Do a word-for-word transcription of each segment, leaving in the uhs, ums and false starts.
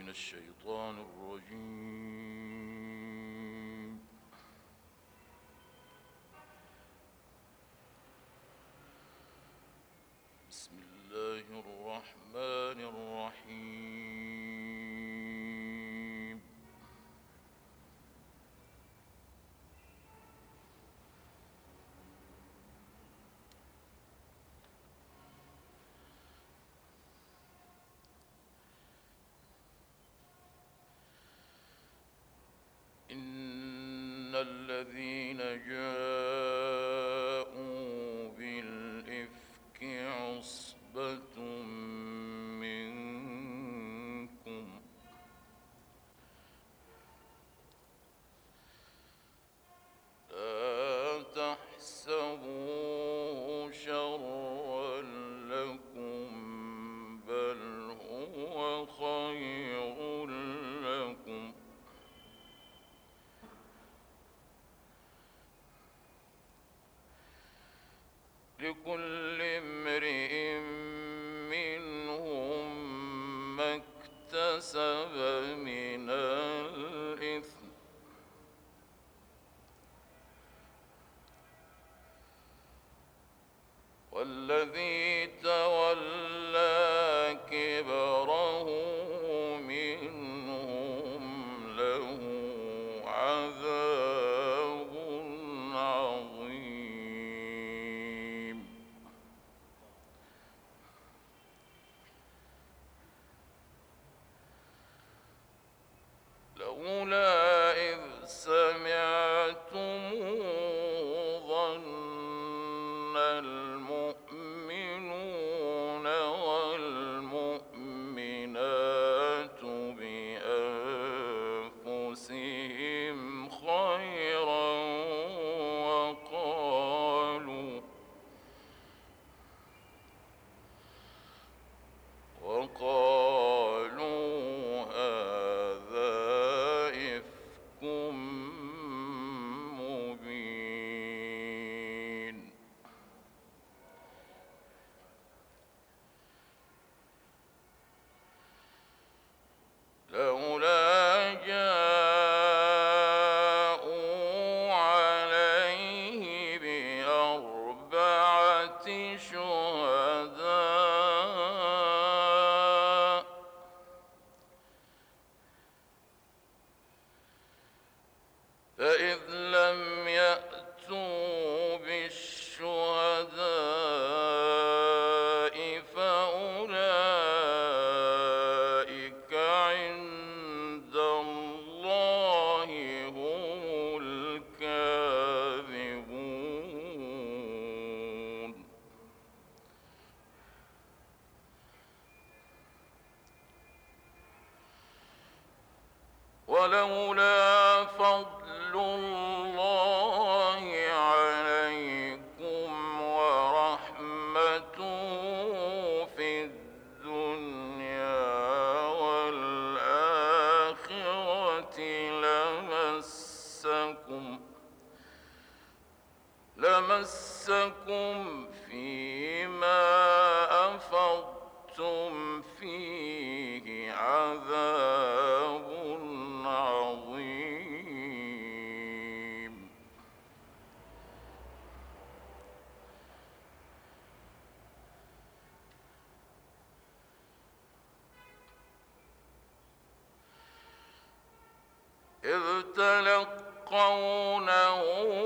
الشيطان الرجيم. بسم الله الرحمن الرحيم. إن الذين جاءوا بالإفك عصبة منكم لا تحسبوه شرا لكم بل هو خير لكم لكل امرئ منهم ما اكتسب من الإثم والذي تولى كبره منهم له عذاب عظيم. لولا إذ سمعتموه ظن المؤمنون والمؤمنات بأنفسهم خيرا وقالوا وقالوا هذا إفك مبين. لولا جاءوا عليه بأربعة شهداء فإذ لم يأتوا بالشهداء فأولئك عند الله هم الكاذبون. ولولا فضل الله عليكم ورحمته في الدنيا والآخرة لمسكم لمسكم فيما أفضتم فيه عذاب عظيم. إذ تلقونه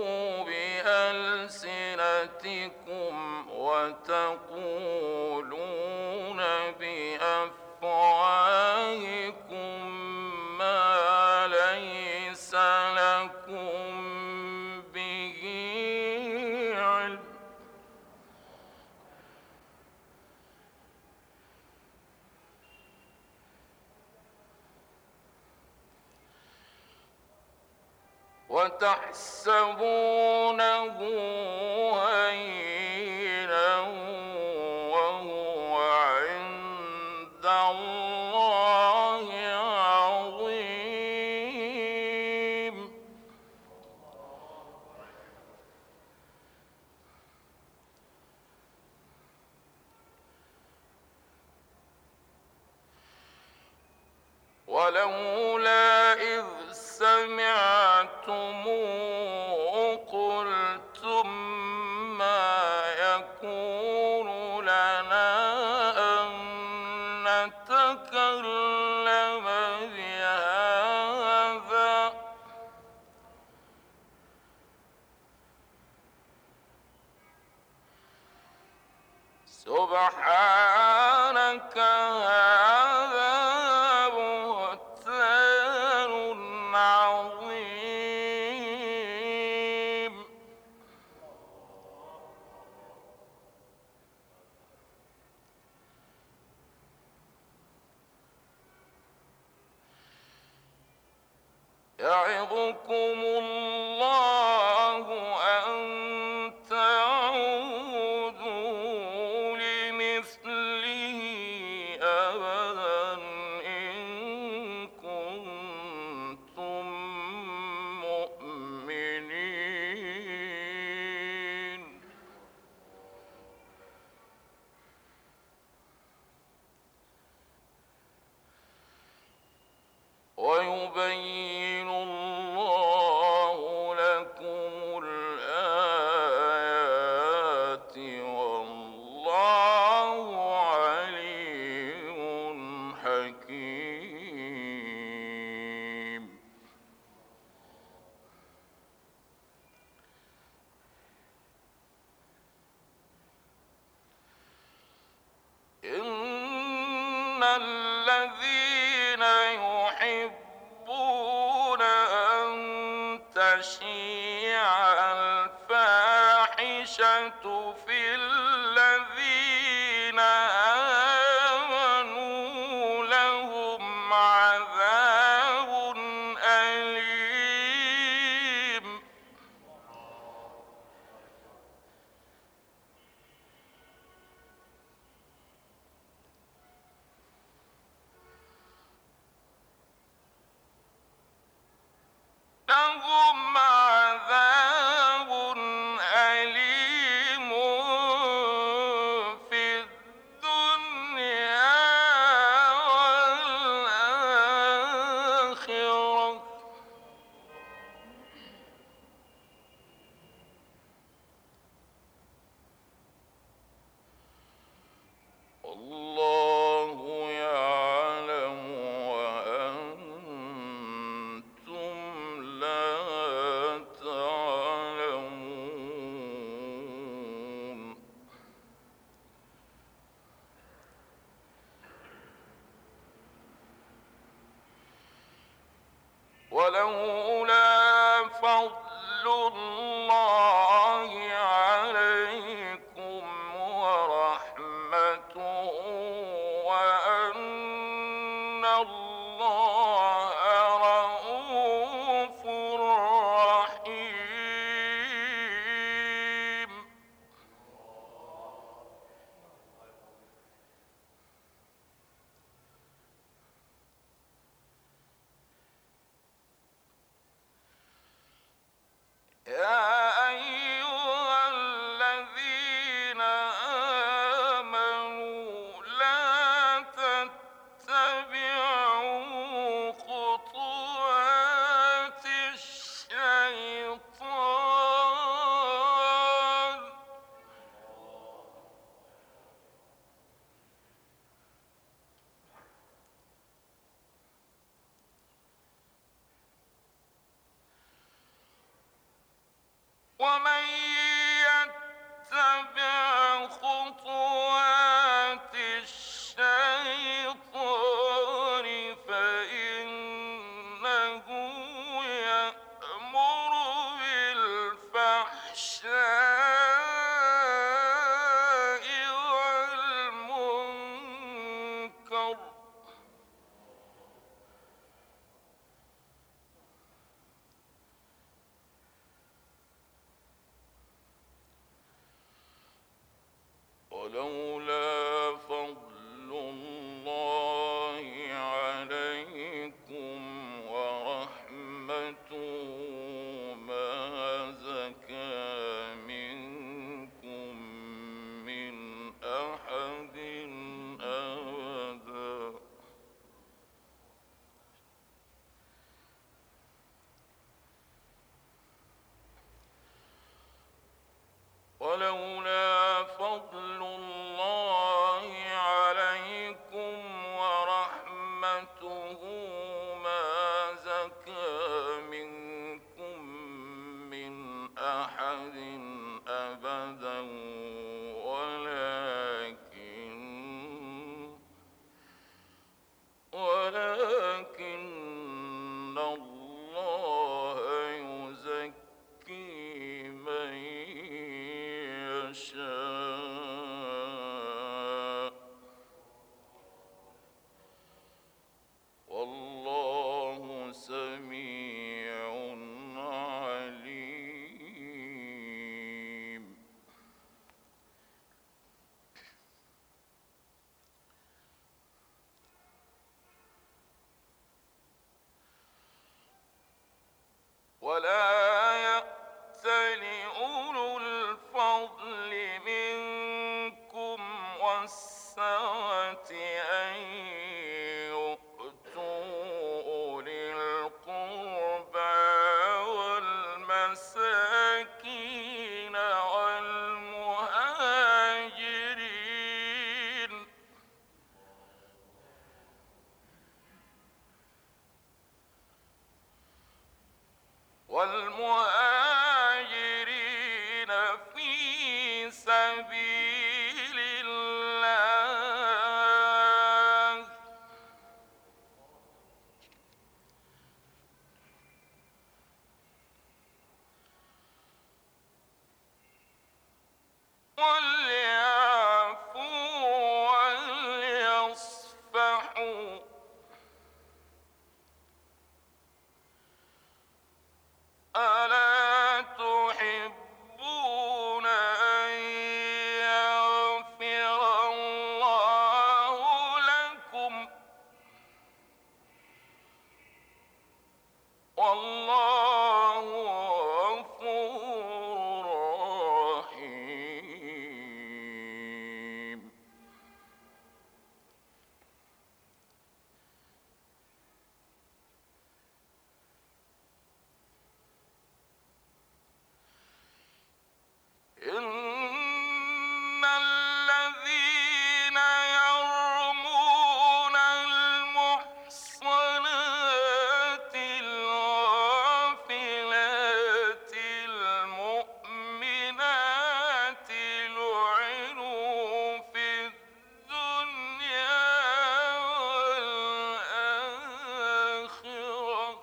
بألسنتكم وتقولون بأفواهكم ما ليس لكم به علم وتحسبونه هينا وهو عند الله عظيم. نتكلم بهذا سبحانك هذا بهتان عظيم. يعظكم الله أن تعودوا لمثله أبدا إن كنتم مؤمنين. ويبين الله لكم الآيات والله عليم حكيم. إن الذين يحبون أن تشيع الفاحشة في الذين آمنوا لهم عذاب أليم. لهم عذاب أليم في الدنيا والآخرة. والله يعلم وأنتم لا تعلمون. ولولا فضل الله عليكم ورحمته وأن الله رءوف رحيم. يا أيها الذين آمنوا لا تتبعوا خطوات الشيطان ومن يتبع خطوات الشيطان فإنه يأمر بالفحشاء والمنكر ولولا فضل الله عليكم ورحمته ما زكى منكم من أحد أبدا ولولا فضل الله عليكم ولا يأتل أولو الفضل منكم والسعة أن يؤتوا أولي القربى والمساكين والمهاجرين والمهاجرين في سبيل الله وليعفوا وليصفحوا ألا تحبون أن يغفر الله لكم والله غفور رحيم إن الذين يرمون المحصنات الغافلات المؤمنات لعنوا في الدنيا والآخرة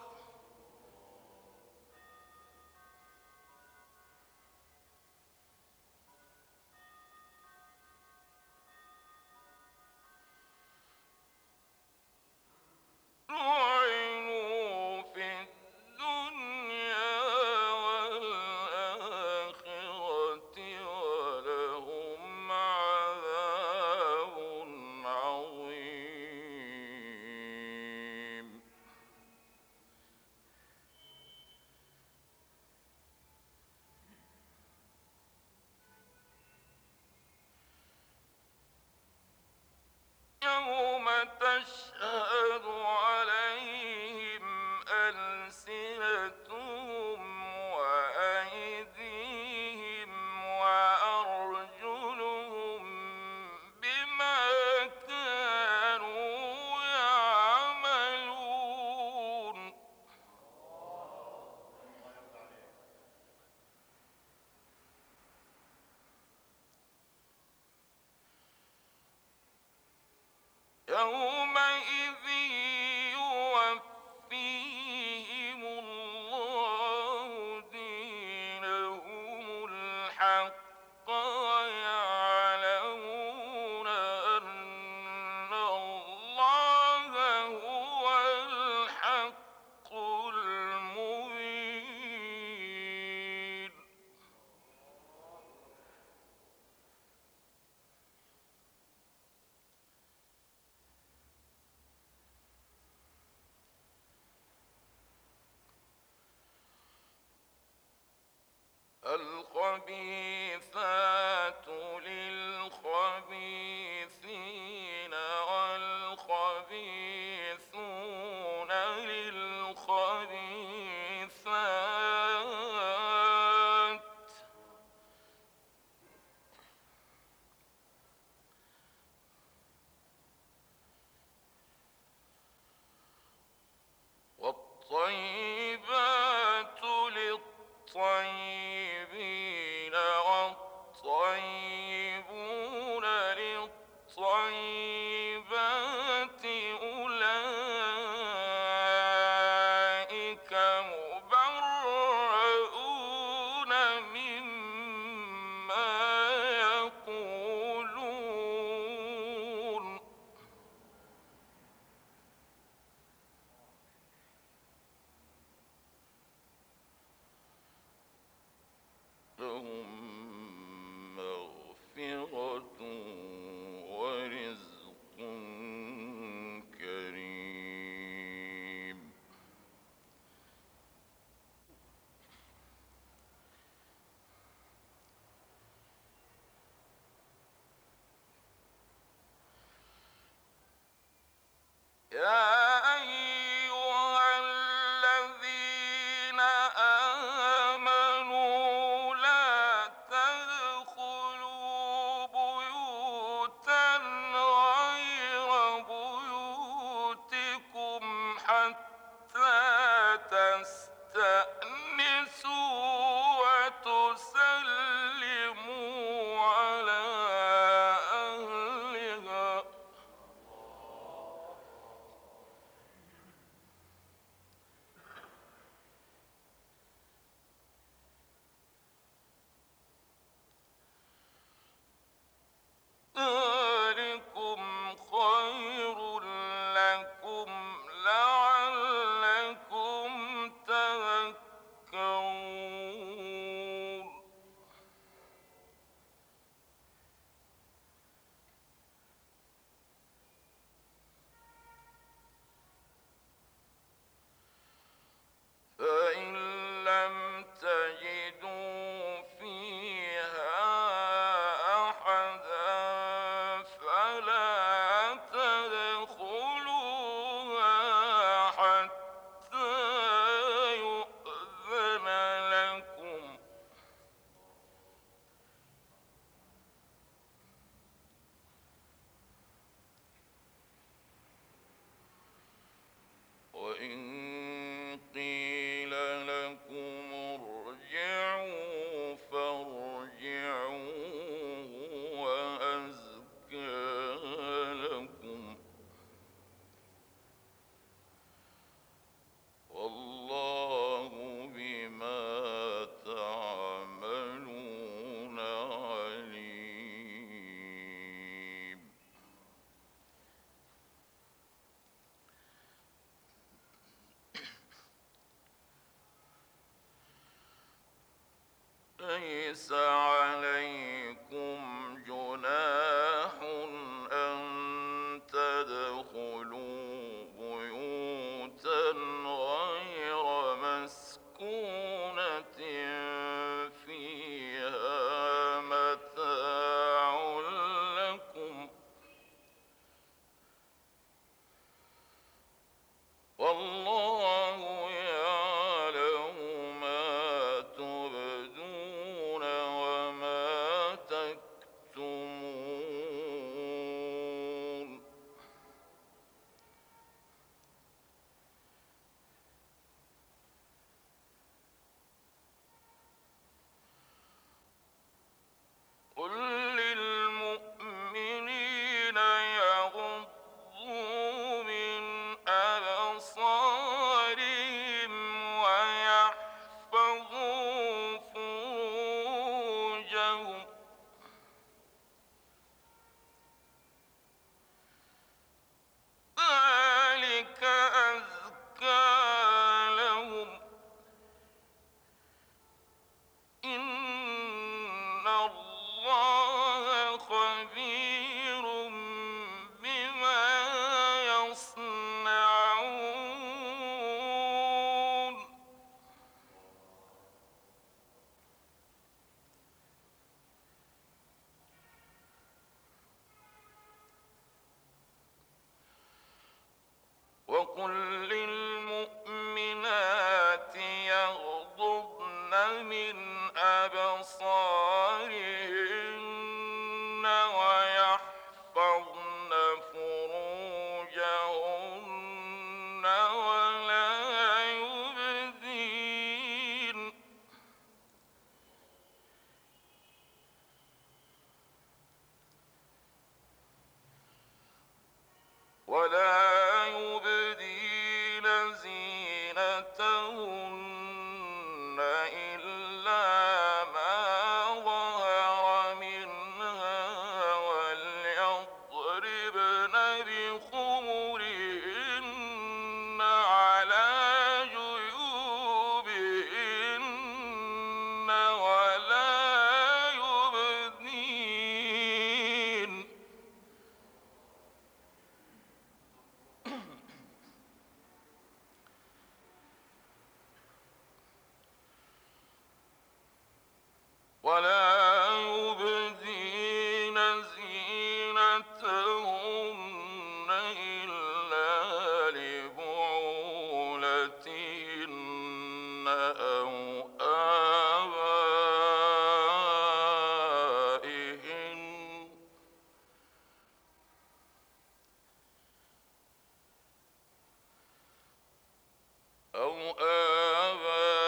لعنوا في الدنيا والآخرة ولهم عذاب عظيم يوم تشهد عليهم ألسنتهم وأيديهم وأرجلهم بما كانوا يعملون يومئذ يوفيهم الله دينهم الحق ويعلمون أن الله هو الحق المبين الخبيثات للخبيثين والخبيثون للخبيثات والطيبات للطيبين والطيبات تستأنسوا وتسلموا على أهلها. ذلكم خير لكم لعلكم تذكرون. فإن لم تجدوا فيها أحدا فلا تدخلوها حتى يؤذن لكم، وإن قيل لكم ارجعوا فارجعوا هو أزكى لكم، والله بما تعملون عليم. ليس عليكم جناح أن تدخلوا بيوتا غير مسكونة فيها متاع لكم، والله يعلم ما تبدون وما تكتمون. قل للمؤمنين يغضوا من أبصارهم ويحفظوا فروجهم، ذلك أزكى لهم، إن الله خبير بما يصنعون. وقل للمؤمنات يغضضن من أبصارهن ويحفظن فروجهن ولا يبدين ولا يبدين زينتهن إلا ما ظهر منها، وليضربن بخمرهن على جيوبهن ولا يبدين ولا يبدين زينتهن إلا لبعولتهن أو آبائهن أو آبائهن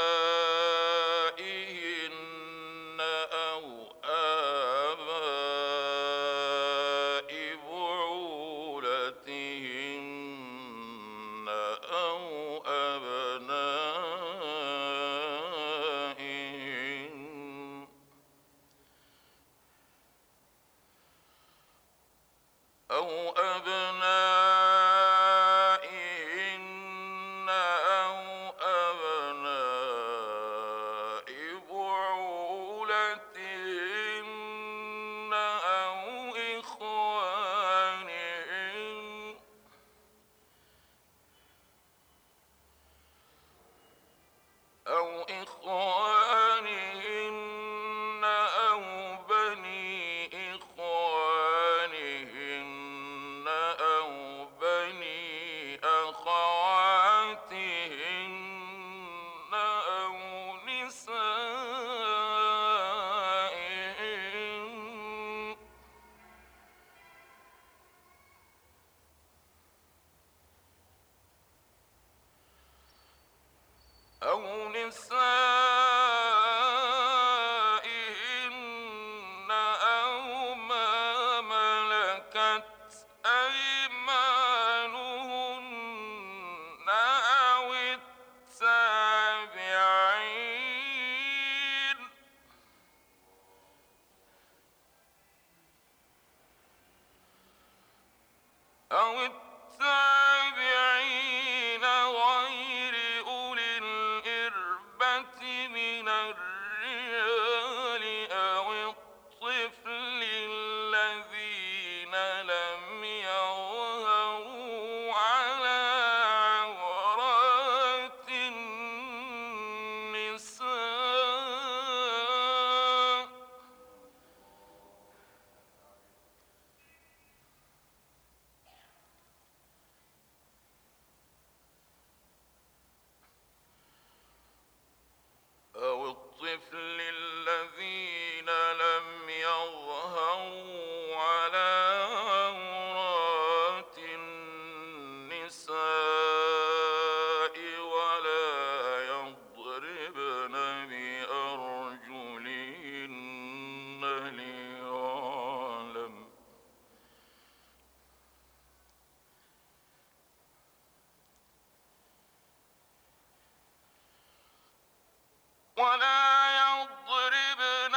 ولا يضربن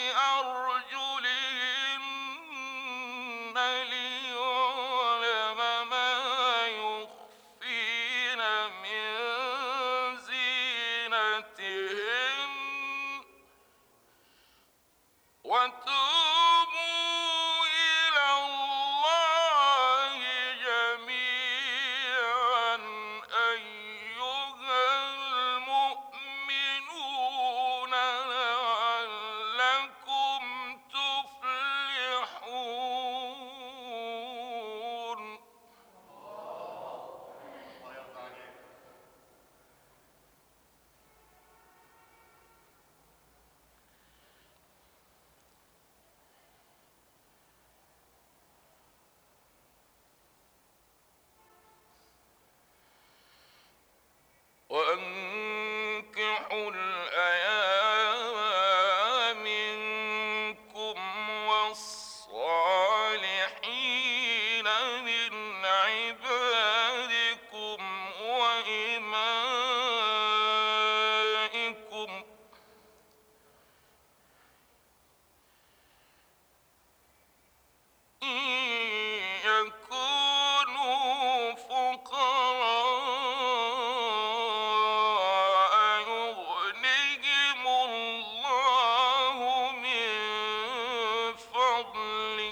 بأرجلهن ليعلم ما يخفين من زينتهن وتوبوا إلى الله جميعا أيها المؤمنون لعلكم تفلحون. وأنكحوا الأيام منكم والصالحين من عبادكم وإمائكم إن يكونوا فقراء يغنهم الله من فضله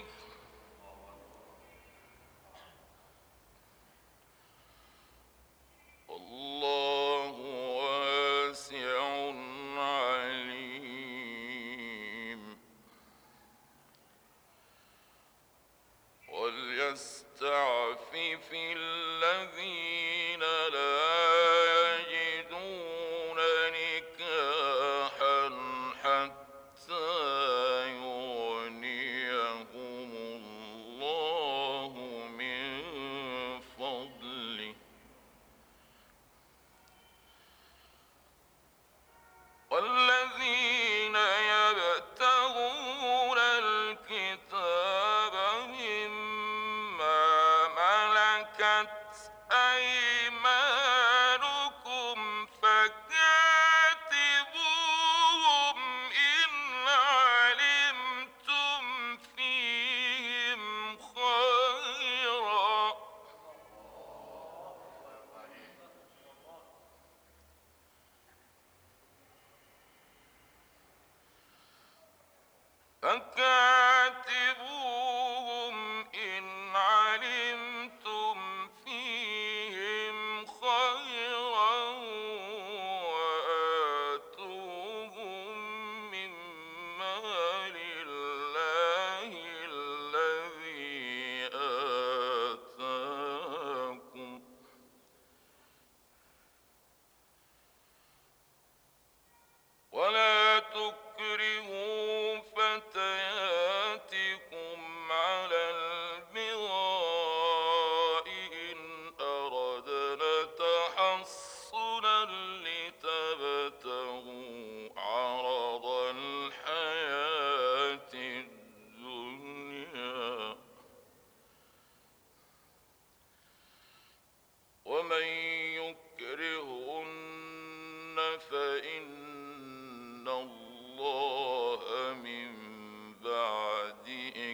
والله واسع عليم. وليستعفف الذين لا يجدون نكاحا حتى يغنيهم الله من فضله والذين يبتغون الكتاب مما ملكت أيمانكم فكاتبوهم إن علمتم فيهم خيرا فكاتبوهم إن علمتم فيهم خيرا وآتوهم من مال الله الذي آتاكم ولا تكرهوا فتياتكم على البغاء إن أردنا تحصنا لتبتغوا عرض الحياة الدنيا ومن يكرهن فإن الله من بعد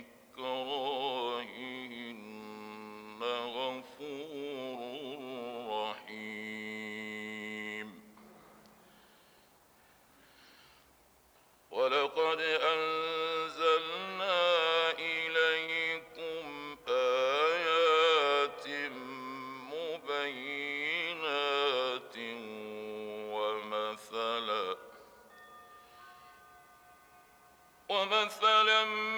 إكراههن غفور رحيم. ولقد أنزلنا إليكم آيات مبينات ومثلا ومثلا